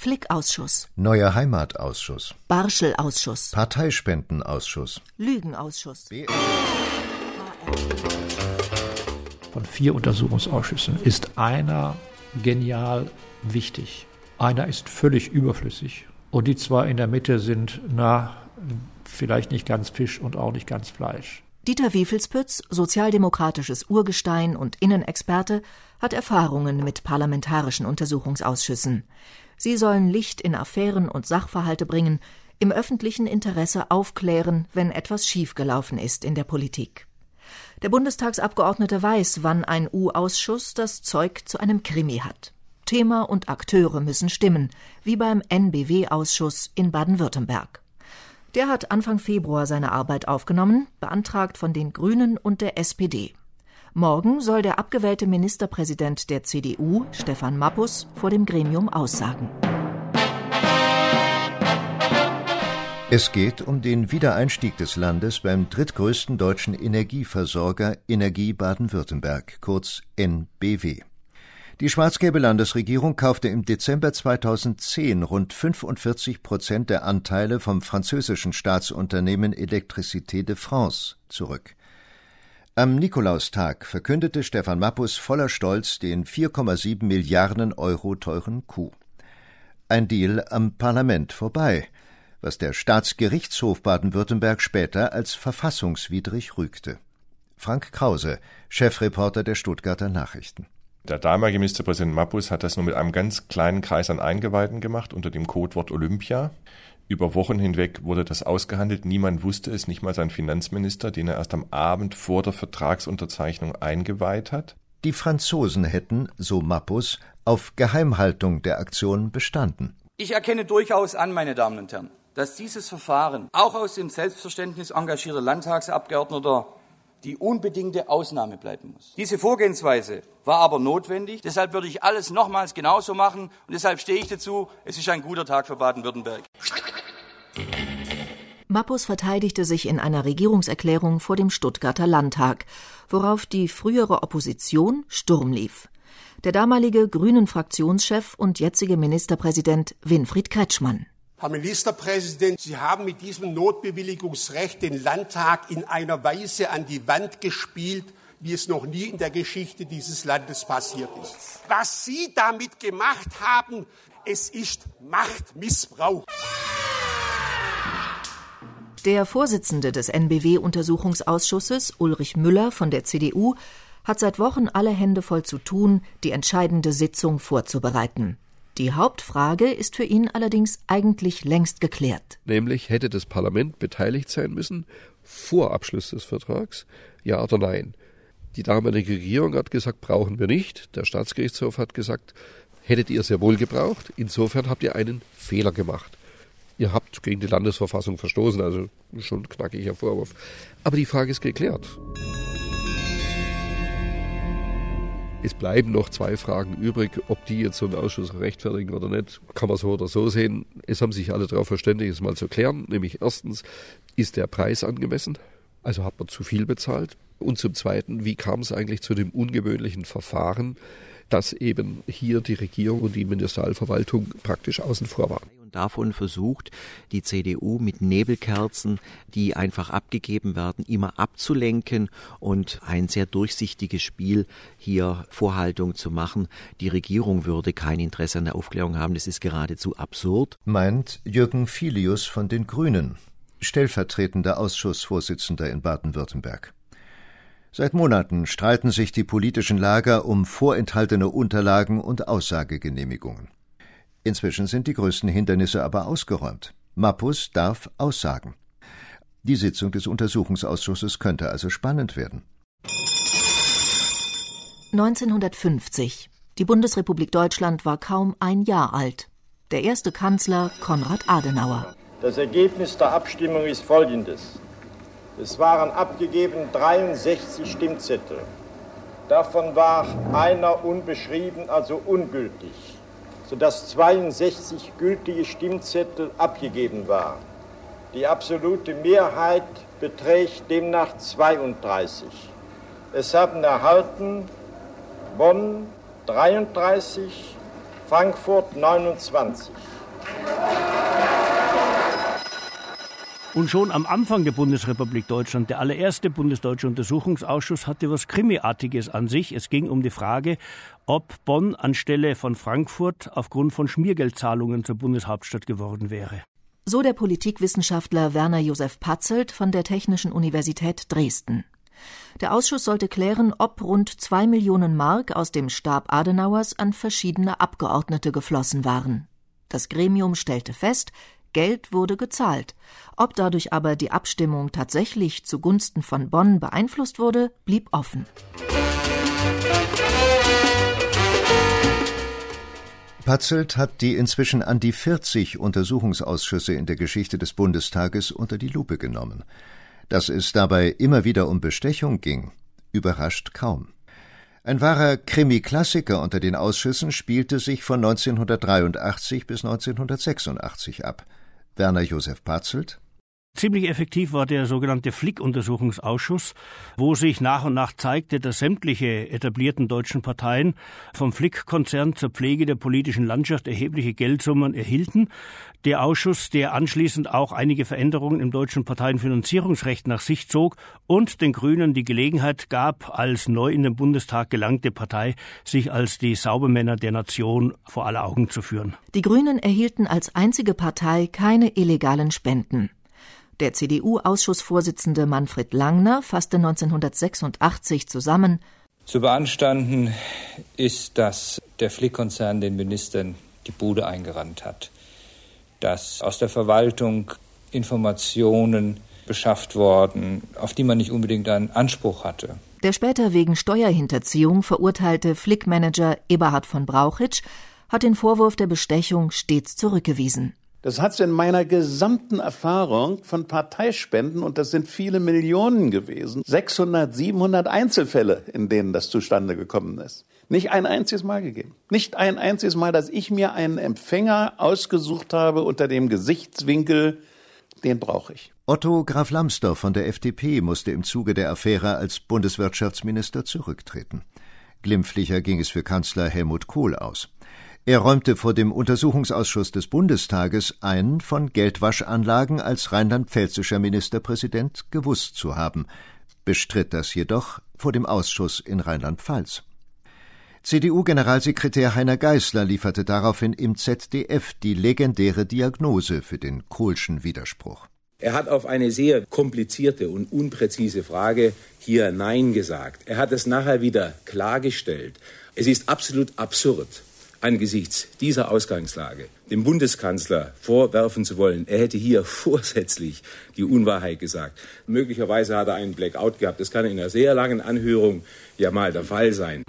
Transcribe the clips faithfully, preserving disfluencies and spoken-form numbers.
Flick-Ausschuss, Neuer Heimatausschuss, Barschel-Ausschuss, Parteispendenausschuss, Lügenausschuss. Von vier Untersuchungsausschüssen ist einer genial wichtig. Einer ist völlig überflüssig. Und die zwei in der Mitte sind, na, vielleicht nicht ganz Fisch und auch nicht ganz Fleisch. Dieter Wiefelspütz, sozialdemokratisches Urgestein und Innenexperte, hat Erfahrungen mit parlamentarischen Untersuchungsausschüssen. Sie sollen Licht in Affären und Sachverhalte bringen, im öffentlichen Interesse aufklären, wenn etwas schiefgelaufen ist in der Politik. Der Bundestagsabgeordnete weiß, wann ein U-Ausschuss das Zeug zu einem Krimi hat. Thema und Akteure müssen stimmen, wie beim N B W-Ausschuss in Baden-Württemberg. Der hat Anfang Februar seine Arbeit aufgenommen, beantragt von den Grünen und der S P D. Morgen soll der abgewählte Ministerpräsident der C D U, Stefan Mappus, vor dem Gremium aussagen. Es geht um den Wiedereinstieg des Landes beim drittgrößten deutschen Energieversorger Energie Baden-Württemberg, kurz N B W. Die schwarz-gelbe Landesregierung kaufte im Dezember zweitausendzehn rund fünfundvierzig Prozent der Anteile vom französischen Staatsunternehmen Électricité de France zurück. Am Nikolaustag verkündete Stefan Mappus voller Stolz den vier Komma sieben Milliarden Euro teuren Coup. Ein Deal am Parlament vorbei, was der Staatsgerichtshof Baden-Württemberg später als verfassungswidrig rügte. Frank Krause, Chefreporter der Stuttgarter Nachrichten. Der damalige Ministerpräsident Mappus hat das nur mit einem ganz kleinen Kreis an Eingeweihten gemacht, unter dem Codewort Olympia. Über Wochen hinweg wurde das ausgehandelt. Niemand wusste es, nicht mal sein Finanzminister, den er erst am Abend vor der Vertragsunterzeichnung eingeweiht hat. Die Franzosen hätten, so Mappus, auf Geheimhaltung der Aktion bestanden. Ich erkenne durchaus an, meine Damen und Herren, dass dieses Verfahren auch aus dem Selbstverständnis engagierter Landtagsabgeordneter die unbedingte Ausnahme bleiben muss. Diese Vorgehensweise war aber notwendig. Deshalb würde ich alles nochmals genauso machen. Und deshalb stehe ich dazu, es ist ein guter Tag für Baden-Württemberg. Mappus verteidigte sich in einer Regierungserklärung vor dem Stuttgarter Landtag, worauf die frühere Opposition Sturm lief. Der damalige Grünen-Fraktionschef und jetzige Ministerpräsident Winfried Kretschmann. Herr Ministerpräsident, Sie haben mit diesem Notbewilligungsrecht den Landtag in einer Weise an die Wand gespielt, wie es noch nie in der Geschichte dieses Landes passiert ist. Was Sie damit gemacht haben, es ist Machtmissbrauch. Der Vorsitzende des N B W-Untersuchungsausschusses, Ulrich Müller von der C D U, hat seit Wochen alle Hände voll zu tun, die entscheidende Sitzung vorzubereiten. Die Hauptfrage ist für ihn allerdings eigentlich längst geklärt. Nämlich, hätte das Parlament beteiligt sein müssen vor Abschluss des Vertrags, ja oder nein? Die damalige Regierung hat gesagt, brauchen wir nicht. Der Staatsgerichtshof hat gesagt, hättet ihr sehr wohl gebraucht. Insofern habt ihr einen Fehler gemacht. Ihr habt gegen die Landesverfassung verstoßen, also schon ein knackiger Vorwurf. Aber die Frage ist geklärt. Es bleiben noch zwei Fragen übrig, ob die jetzt so einen Ausschuss rechtfertigen oder nicht, kann man so oder so sehen. Es haben sich alle darauf verständigt, es mal zu klären. Nämlich erstens, ist der Preis angemessen? Also hat man zu viel bezahlt? Und zum Zweiten, wie kam es eigentlich zu dem ungewöhnlichen Verfahren, dass eben hier die Regierung und die Ministerialverwaltung praktisch außen vor waren? Davon versucht die C D U mit Nebelkerzen, die einfach abgegeben werden, immer abzulenken und ein sehr durchsichtiges Spiel hier Vorhaltung zu machen. Die Regierung würde kein Interesse an der Aufklärung haben, das ist geradezu absurd. Meint Jürgen Filius von den Grünen, stellvertretender Ausschussvorsitzender in Baden-Württemberg. Seit Monaten streiten sich die politischen Lager um vorenthaltene Unterlagen und Aussagegenehmigungen. Inzwischen sind die größten Hindernisse aber ausgeräumt. Mappus darf aussagen. Die Sitzung des Untersuchungsausschusses könnte also spannend werden. neunzehnhundertfünfzig. Die Bundesrepublik Deutschland war kaum ein Jahr alt. Der erste Kanzler Konrad Adenauer. Das Ergebnis der Abstimmung ist folgendes. Es waren abgegeben dreiundsechzig Stimmzettel. Davon war einer unbeschrieben, also ungültig, sodass zweiundsechzig gültige Stimmzettel abgegeben waren. Die absolute Mehrheit beträgt demnach zweiunddreißig. Es haben erhalten Bonn dreiunddreißig, Frankfurt neunundzwanzig. Und schon am Anfang der Bundesrepublik Deutschland, der allererste bundesdeutsche Untersuchungsausschuss, hatte was Krimiartiges an sich. Es ging um die Frage, ob Bonn anstelle von Frankfurt aufgrund von Schmiergeldzahlungen zur Bundeshauptstadt geworden wäre. So der Politikwissenschaftler Werner Josef Patzelt von der Technischen Universität Dresden. Der Ausschuss sollte klären, ob rund zwei Millionen Mark aus dem Stab Adenauers an verschiedene Abgeordnete geflossen waren. Das Gremium stellte fest, Geld wurde gezahlt. Ob dadurch aber die Abstimmung tatsächlich zugunsten von Bonn beeinflusst wurde, blieb offen. Patzelt hat die inzwischen an die vierzig Untersuchungsausschüsse in der Geschichte des Bundestages unter die Lupe genommen. Dass es dabei immer wieder um Bestechung ging, überrascht kaum. Ein wahrer Krimi-Klassiker unter den Ausschüssen spielte sich von neunzehnhundertdreiundachtzig bis neunzehnhundertsechsundachtzig ab. Werner Josef Patzelt. Ziemlich effektiv war der sogenannte Flick-Untersuchungsausschuss, wo sich nach und nach zeigte, dass sämtliche etablierten deutschen Parteien vom Flick-Konzern zur Pflege der politischen Landschaft erhebliche Geldsummen erhielten. Der Ausschuss, der anschließend auch einige Veränderungen im deutschen Parteienfinanzierungsrecht nach sich zog und den Grünen die Gelegenheit gab, als neu in den Bundestag gelangte Partei, sich als die Saubermänner der Nation vor alle Augen zu führen. Die Grünen erhielten als einzige Partei keine illegalen Spenden. Der C D U-Ausschussvorsitzende Manfred Langner fasste neunzehnhundertsechsundachtzig zusammen: Zu beanstanden ist, dass der Flick-Konzern den Ministern die Bude eingerannt hat, dass aus der Verwaltung Informationen beschafft worden, auf die man nicht unbedingt einen Anspruch hatte. Der später wegen Steuerhinterziehung verurteilte Flick-Manager Eberhard von Brauchitsch hat den Vorwurf der Bestechung stets zurückgewiesen. Das hat es in meiner gesamten Erfahrung von Parteispenden, und das sind viele Millionen gewesen, sechshundert, siebenhundert Einzelfälle, in denen das zustande gekommen ist. Nicht ein einziges Mal gegeben. Nicht ein einziges Mal, dass ich mir einen Empfänger ausgesucht habe unter dem Gesichtswinkel, den brauche ich. Otto Graf Lambsdorff von der F D P musste im Zuge der Affäre als Bundeswirtschaftsminister zurücktreten. Glimpflicher ging es für Kanzler Helmut Kohl aus. Er räumte vor dem Untersuchungsausschuss des Bundestages ein, von Geldwaschanlagen als rheinland-pfälzischer Ministerpräsident gewusst zu haben, bestritt das jedoch vor dem Ausschuss in Rheinland-Pfalz. C D U-Generalsekretär Heiner Geißler lieferte daraufhin im Z D F die legendäre Diagnose für den Kohlschen Widerspruch. Er hat auf eine sehr komplizierte und unpräzise Frage hier Nein gesagt. Er hat es nachher wieder klargestellt. Es ist absolut absurd, angesichts dieser Ausgangslage dem Bundeskanzler vorwerfen zu wollen, er hätte hier vorsätzlich die Unwahrheit gesagt. Möglicherweise hat er einen Blackout gehabt. Das kann in einer sehr langen Anhörung ja mal der Fall sein.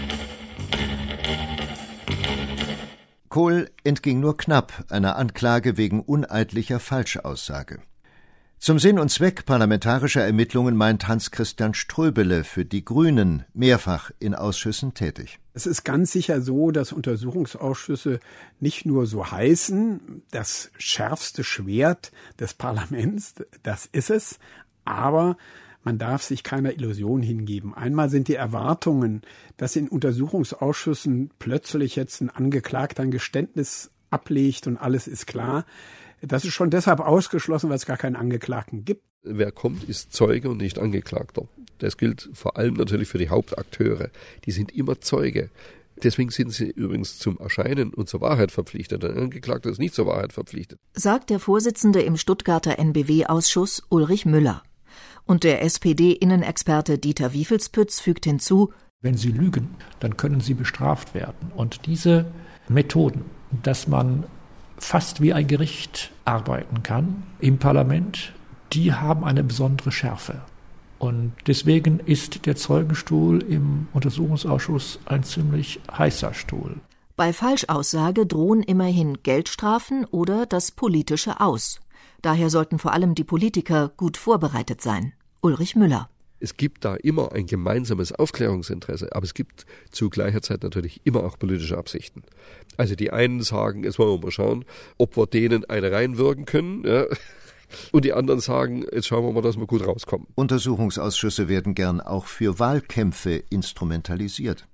Kohl entging nur knapp einer Anklage wegen uneidlicher Falschaussage. Zum Sinn und Zweck parlamentarischer Ermittlungen meint Hans-Christian Ströbele für die Grünen mehrfach in Ausschüssen tätig. Es ist ganz sicher so, dass Untersuchungsausschüsse nicht nur so heißen, das schärfste Schwert des Parlaments, das ist es, aber man darf sich keiner Illusion hingeben. Einmal sind die Erwartungen, dass in Untersuchungsausschüssen plötzlich jetzt ein Angeklagter ein Geständnis ablegt und alles ist klar. Das ist schon deshalb ausgeschlossen, weil es gar keinen Angeklagten gibt. Wer kommt, ist Zeuge und nicht Angeklagter. Das gilt vor allem natürlich für die Hauptakteure. Die sind immer Zeuge. Deswegen sind sie übrigens zum Erscheinen und zur Wahrheit verpflichtet. Ein Angeklagter ist nicht zur Wahrheit verpflichtet. Sagt der Vorsitzende im Stuttgarter N B W-Ausschuss Ulrich Müller. Und der S P D-Innenexperte Dieter Wiefelspütz fügt hinzu: Wenn Sie lügen, dann können Sie bestraft werden. Und diese Methoden, dass man fast wie ein Gericht arbeiten kann im Parlament, die haben eine besondere Schärfe. Und deswegen ist der Zeugenstuhl im Untersuchungsausschuss ein ziemlich heißer Stuhl. Bei Falschaussage drohen immerhin Geldstrafen oder das politische Aus. Daher sollten vor allem die Politiker gut vorbereitet sein. Ulrich Müller. Es gibt da immer ein gemeinsames Aufklärungsinteresse, aber es gibt zu gleicher Zeit natürlich immer auch politische Absichten. Also die einen sagen, jetzt wollen wir mal schauen, ob wir denen eine reinwirken können, ja. Und die anderen sagen, jetzt schauen wir mal, dass wir gut rauskommen. Untersuchungsausschüsse werden gern auch für Wahlkämpfe instrumentalisiert.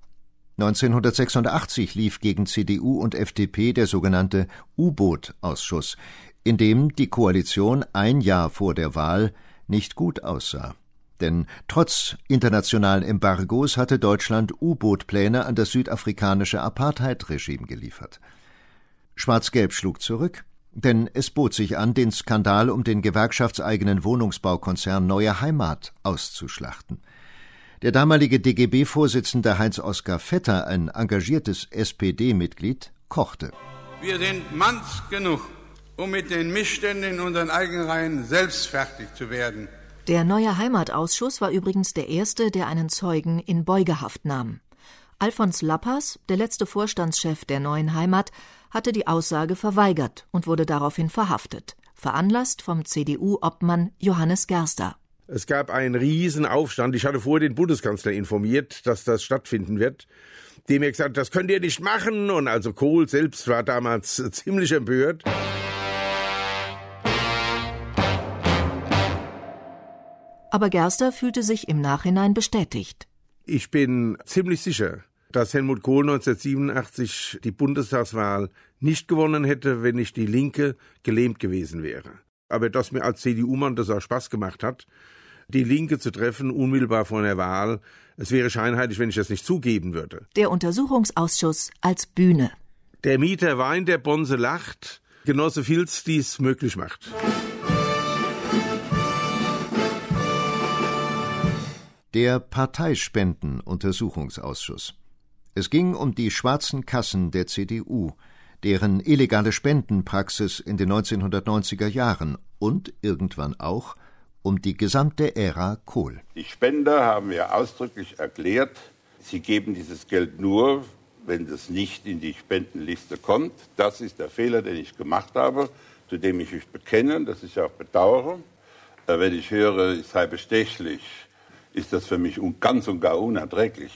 neunzehnhundertsechsundachtzig lief gegen C D U und F D P der sogenannte U-Boot-Ausschuss. in dem die Koalition ein Jahr vor der Wahl nicht gut aussah. Denn trotz internationalen Embargos hatte Deutschland U-Boot-Pläne an das südafrikanische Apartheid-Regime geliefert. Schwarz-Gelb schlug zurück, denn es bot sich an, den Skandal um den gewerkschaftseigenen Wohnungsbaukonzern Neue Heimat auszuschlachten. Der damalige D G B-Vorsitzende Heinz-Oskar Vetter, ein engagiertes S P D-Mitglied, kochte. Wir sind manns genug, um mit den Missständen in unseren eigenen Reihen selbst fertig zu werden. Der Neue Heimatausschuss war übrigens der erste, der einen Zeugen in Beugehaft nahm. Alfons Lappers, der letzte Vorstandschef der Neuen Heimat, hatte die Aussage verweigert und wurde daraufhin verhaftet, veranlasst vom C D U-Obmann Johannes Gerster. Es gab einen riesen Aufstand. Ich hatte vorher den Bundeskanzler informiert, dass das stattfinden wird. Dem er gesagt hat, das könnt ihr nicht machen. Und also Kohl selbst war damals ziemlich empört. Aber Gerster fühlte sich im Nachhinein bestätigt. Ich bin ziemlich sicher, dass Helmut Kohl neunzehnhundertsiebenundachtzig die Bundestagswahl nicht gewonnen hätte, wenn nicht die Linke gelähmt gewesen wäre. Aber dass mir als C D U-Mann das auch Spaß gemacht hat, die Linke zu treffen, unmittelbar vor der Wahl, es wäre scheinheilig, wenn ich das nicht zugeben würde. Der Untersuchungsausschuss als Bühne. Der Mieter weint, der Bonze lacht. Genosse Filz dies möglich macht. Der Parteispenden-Untersuchungsausschuss. Es ging um die schwarzen Kassen der C D U, deren illegale Spendenpraxis in den neunzehnhundertneunziger Jahren und irgendwann auch um die gesamte Ära Kohl. Die Spender haben ja ausdrücklich erklärt, sie geben dieses Geld nur, wenn es nicht in die Spendenliste kommt. Das ist der Fehler, den ich gemacht habe, zu dem ich mich bekenne, das ich auch bedauere. Wenn ich höre, ich sei bestechlich, ist das für mich ganz und gar unerträglich.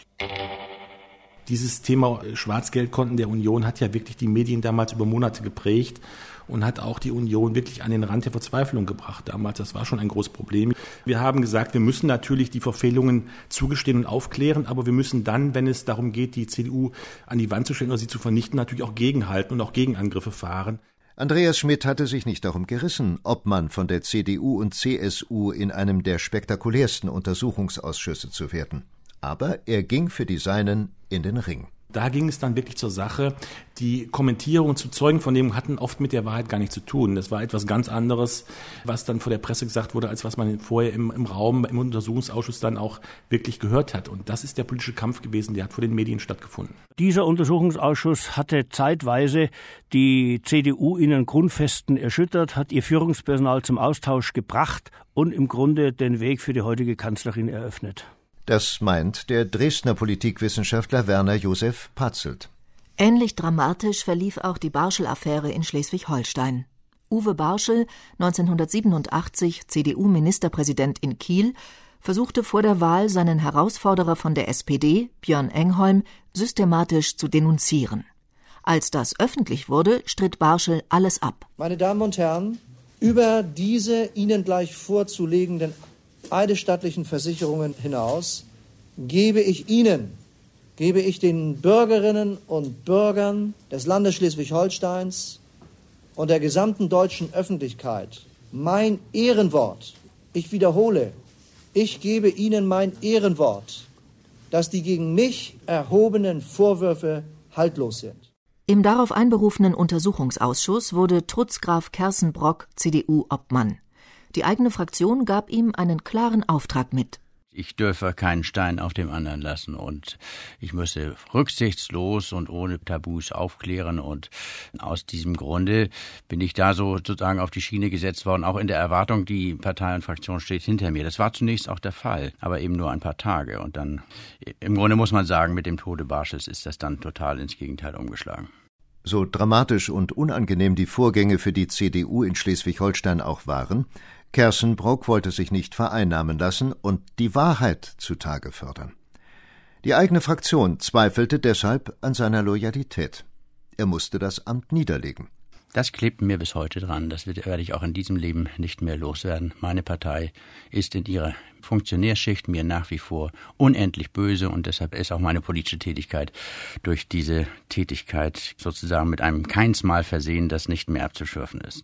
Dieses Thema Schwarzgeldkonten der Union hat ja wirklich die Medien damals über Monate geprägt und hat auch die Union wirklich an den Rand der Verzweiflung gebracht damals. Das war schon ein großes Problem. Wir haben gesagt, wir müssen natürlich die Verfehlungen zugestehen und aufklären, aber wir müssen dann, wenn es darum geht, die C D U an die Wand zu stellen oder sie zu vernichten, natürlich auch gegenhalten und auch Gegenangriffe fahren. Andreas Schmidt hatte sich nicht darum gerissen, Obmann von der C D U und C S U in einem der spektakulärsten Untersuchungsausschüsse zu werden. Aber er ging für die Seinen in den Ring. Da ging es dann wirklich zur Sache. Die Kommentierungen zu Zeugenvernehmungen hatten oft mit der Wahrheit gar nichts zu tun. Das war etwas ganz anderes, was dann vor der Presse gesagt wurde, als was man vorher im, im Raum, im Untersuchungsausschuss dann auch wirklich gehört hat. Und das ist der politische Kampf gewesen, der hat vor den Medien stattgefunden. Dieser Untersuchungsausschuss hatte zeitweise die C D U in den Grundfesten erschüttert, hat ihr Führungspersonal zum Austausch gebracht und im Grunde den Weg für die heutige Kanzlerin eröffnet. Das meint der Dresdner Politikwissenschaftler Werner Josef Patzelt. Ähnlich dramatisch verlief auch die Barschel-Affäre in Schleswig-Holstein. Uwe Barschel, neunzehnhundertsiebenundachtzig C D U-Ministerpräsident in Kiel, versuchte vor der Wahl seinen Herausforderer von der S P D, Björn Engholm, systematisch zu denunzieren. Als das öffentlich wurde, stritt Barschel alles ab. Meine Damen und Herren, über diese Ihnen gleich vorzulegenden eidesstattlichen Versicherungen hinaus gebe ich Ihnen, gebe ich den Bürgerinnen und Bürgern des Landes Schleswig-Holsteins und der gesamten deutschen Öffentlichkeit mein Ehrenwort. Ich wiederhole, ich gebe Ihnen mein Ehrenwort, dass die gegen mich erhobenen Vorwürfe haltlos sind. Im darauf einberufenen Untersuchungsausschuss wurde Trutzgraf Kersenbrock C D U-Obmann. Die eigene Fraktion gab ihm einen klaren Auftrag mit. Ich dürfe keinen Stein auf dem anderen lassen und ich müsse rücksichtslos und ohne Tabus aufklären und aus diesem Grunde bin ich da so sozusagen auf die Schiene gesetzt worden, auch in der Erwartung, die Partei und Fraktion steht hinter mir. Das war zunächst auch der Fall, aber eben nur ein paar Tage und dann, im Grunde muss man sagen, mit dem Tode Barschels ist das dann total ins Gegenteil umgeschlagen. So dramatisch und unangenehm die Vorgänge für die C D U in Schleswig-Holstein auch waren, Kersenbrock wollte sich nicht vereinnahmen lassen und die Wahrheit zutage fördern. Die eigene Fraktion zweifelte deshalb an seiner Loyalität. Er musste das Amt niederlegen. Das klebt mir bis heute dran. Das werde ich auch in diesem Leben nicht mehr loswerden. Meine Partei ist in ihrer Funktionärschicht mir nach wie vor unendlich böse und deshalb ist auch meine politische Tätigkeit durch diese Tätigkeit sozusagen mit einem Keinsmal versehen, das nicht mehr abzuschürfen ist.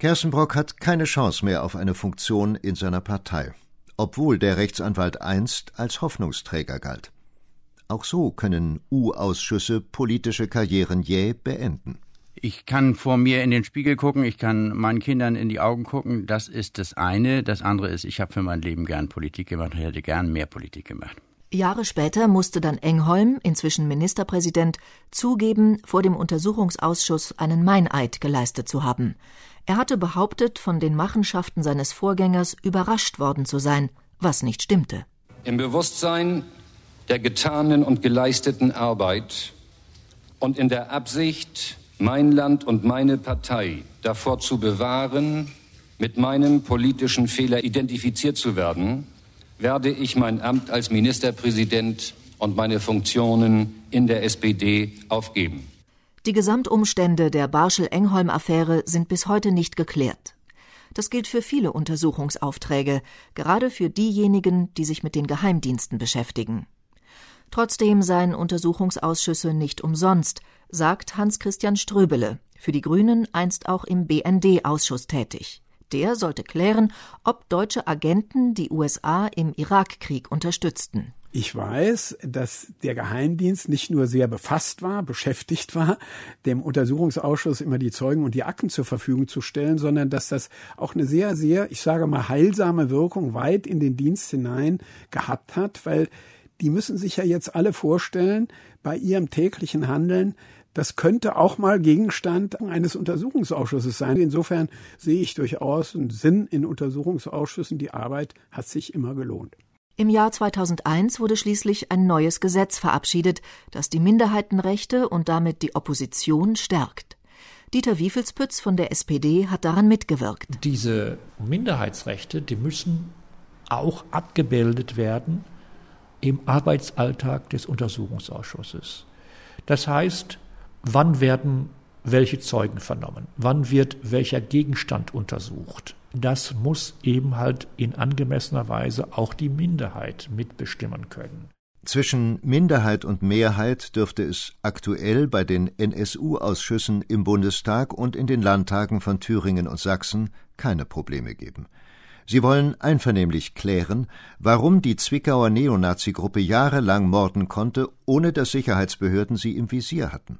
Kerstenbrock hat keine Chance mehr auf eine Funktion in seiner Partei, obwohl der Rechtsanwalt einst als Hoffnungsträger galt. Auch so können U-Ausschüsse politische Karrieren jäh beenden. Ich kann vor mir in den Spiegel gucken, ich kann meinen Kindern in die Augen gucken, das ist das eine. Das andere ist, ich habe für mein Leben gern Politik gemacht und hätte gern mehr Politik gemacht. Jahre später musste dann Engholm, inzwischen Ministerpräsident, zugeben, vor dem Untersuchungsausschuss einen Meineid geleistet zu haben. Er hatte behauptet, von den Machenschaften seines Vorgängers überrascht worden zu sein, was nicht stimmte. Im Bewusstsein der getanen und geleisteten Arbeit und in der Absicht, mein Land und meine Partei davor zu bewahren, mit meinem politischen Fehler identifiziert zu werden, werde ich mein Amt als Ministerpräsident und meine Funktionen in der S P D aufgeben. Die Gesamtumstände der Barschel-Engholm-Affäre sind bis heute nicht geklärt. Das gilt für viele Untersuchungsaufträge, gerade für diejenigen, die sich mit den Geheimdiensten beschäftigen. Trotzdem seien Untersuchungsausschüsse nicht umsonst, sagt Hans-Christian Ströbele, für die Grünen einst auch im B N D-Ausschuss tätig. Der sollte klären, ob deutsche Agenten die U S A im Irakkrieg unterstützten. Ich weiß, dass der Geheimdienst nicht nur sehr befasst war, beschäftigt war, dem Untersuchungsausschuss immer die Zeugen und die Akten zur Verfügung zu stellen, sondern dass das auch eine sehr, sehr, ich sage mal, heilsame Wirkung weit in den Dienst hinein gehabt hat, weil die müssen sich ja jetzt alle vorstellen, bei ihrem täglichen Handeln, das könnte auch mal Gegenstand eines Untersuchungsausschusses sein. Insofern sehe ich durchaus einen Sinn in Untersuchungsausschüssen. Die Arbeit hat sich immer gelohnt. Im Jahr zweitausendeins wurde schließlich ein neues Gesetz verabschiedet, das die Minderheitenrechte und damit die Opposition stärkt. Dieter Wiefelspütz von der S P D hat daran mitgewirkt. Diese Minderheitsrechte, die müssen auch abgebildet werden im Arbeitsalltag des Untersuchungsausschusses. Das heißt, wann werden welche Zeugen vernommen? Wann wird welcher Gegenstand untersucht? Das muss eben halt in angemessener Weise auch die Minderheit mitbestimmen können. Zwischen Minderheit und Mehrheit dürfte es aktuell bei den N S U-Ausschüssen im Bundestag und in den Landtagen von Thüringen und Sachsen keine Probleme geben. Sie wollen einvernehmlich klären, warum die Zwickauer Neonazi-Gruppe jahrelang morden konnte, ohne dass Sicherheitsbehörden sie im Visier hatten.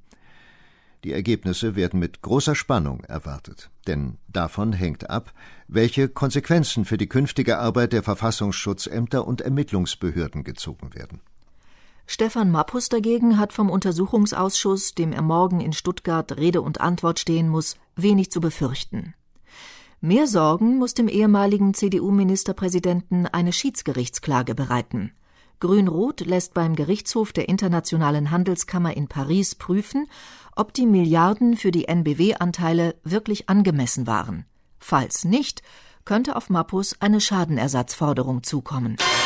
Die Ergebnisse werden mit großer Spannung erwartet, denn davon hängt ab, welche Konsequenzen für die künftige Arbeit der Verfassungsschutzämter und Ermittlungsbehörden gezogen werden. Stefan Mappus dagegen hat vom Untersuchungsausschuss, dem er morgen in Stuttgart Rede und Antwort stehen muss, wenig zu befürchten. Mehr Sorgen muss dem ehemaligen C D U-Ministerpräsidenten eine Schiedsgerichtsklage bereiten. Grün-Rot lässt beim Gerichtshof der Internationalen Handelskammer in Paris prüfen, ob die Milliarden für die N B W-Anteile wirklich angemessen waren. Falls nicht, könnte auf Mappus eine Schadenersatzforderung zukommen.